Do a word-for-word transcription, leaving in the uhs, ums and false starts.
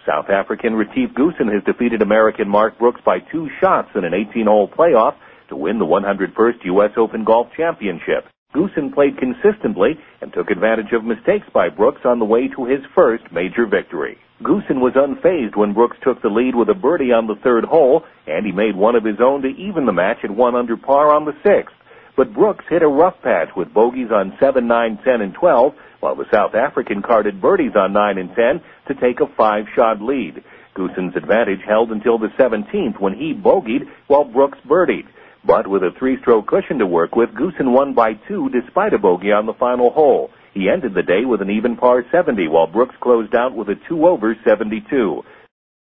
South African Retief Goosen has defeated American Mark Brooks by two shots in an eighteen-hole playoff to win the one hundred first U S Open Golf Championship. Goosen played consistently and took advantage of mistakes by Brooks on the way to his first major victory. Goosen was unfazed when Brooks took the lead with a birdie on the third hole, and he made one of his own to even the match at one under par on the sixth. But Brooks hit a rough patch with bogeys on seven, nine, ten, and twelve, while the South African carded birdies on nine and ten to take a five-shot lead. Goosen's advantage held until the seventeenth when he bogeyed while Brooks birdied. But with a three-stroke cushion to work with, Goosen won by two despite a bogey on the final hole. He ended the day with an even par seventy, while Brooks closed out with a two over seventy-two.